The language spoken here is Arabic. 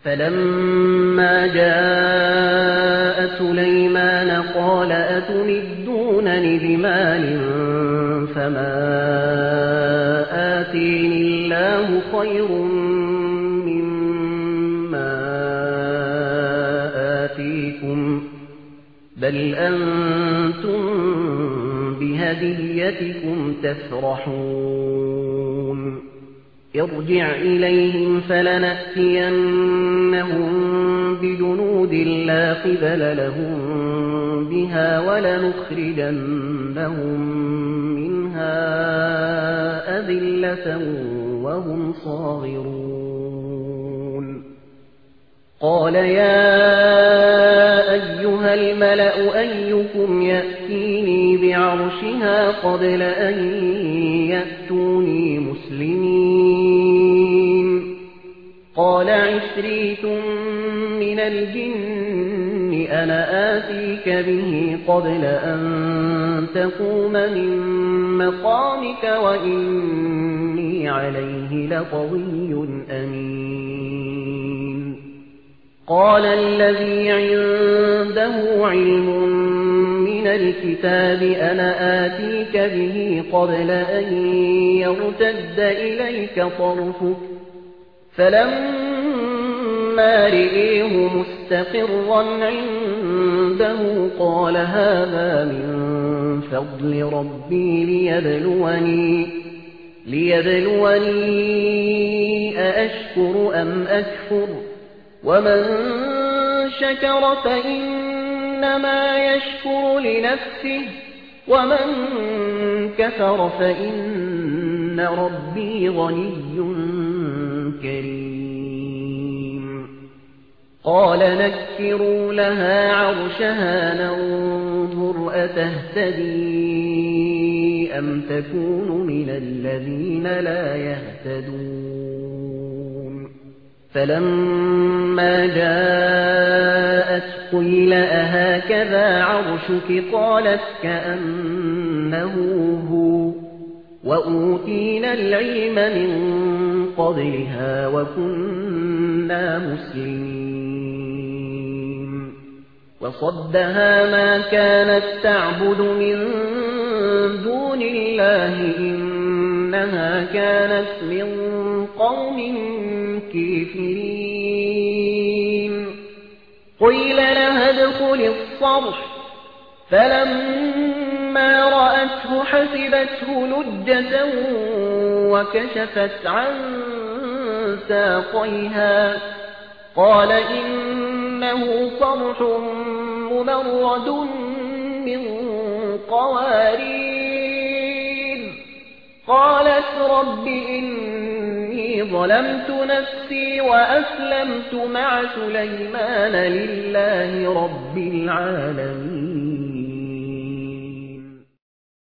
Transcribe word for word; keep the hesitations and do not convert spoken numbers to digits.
فلما جاء سليمان قال أتمدونني بمال فما آتيني الله خير مما آتيكم بل أنتم بهديتكم تفرحون ارجع إليهم فلنأتينهم بجنود لا قبل لهم بها ولنخرجنهم منها أذلة وهم صاغرون قال يا أيها الملأ أيكم يأتيني بعرشها قبل أن يأتوني مسلمين قال عفريت من الجن أنا آتيك به قبل أن تقوم من مقامك وإني عليه لقوي أمين قال الذي عنده علم من الكتاب أنا آتيك به قبل أن يرتد إليك طرفك فلما رئيه مستقرا عنده قال هذا من فضل ربي ليبلوني, ليبلوني أأشكر أم أكفر ومن شكر فإنما يشكر لنفسه ومن كفر فإن ربي غني كريم قال نكروا لها عرشها ننظر أتهتدي أم تكون من الذين لا يهتدون فلما جاءت قيل أهكذا عرشك قالت كأنه هو وأوتينا العلم من قبلها وكنا مسلمين وصدها ما كانت تعبد من دون الله إنها كانت من قوم كافرين قيل لها ادخل الصرح فلما رأته حسبته لجة وكشفت عن ساقيها قال إنه صرح ممرد من قوارير قالت رب إني ظلمت نفسي وأسلمت مع سليمان لله رب العالمين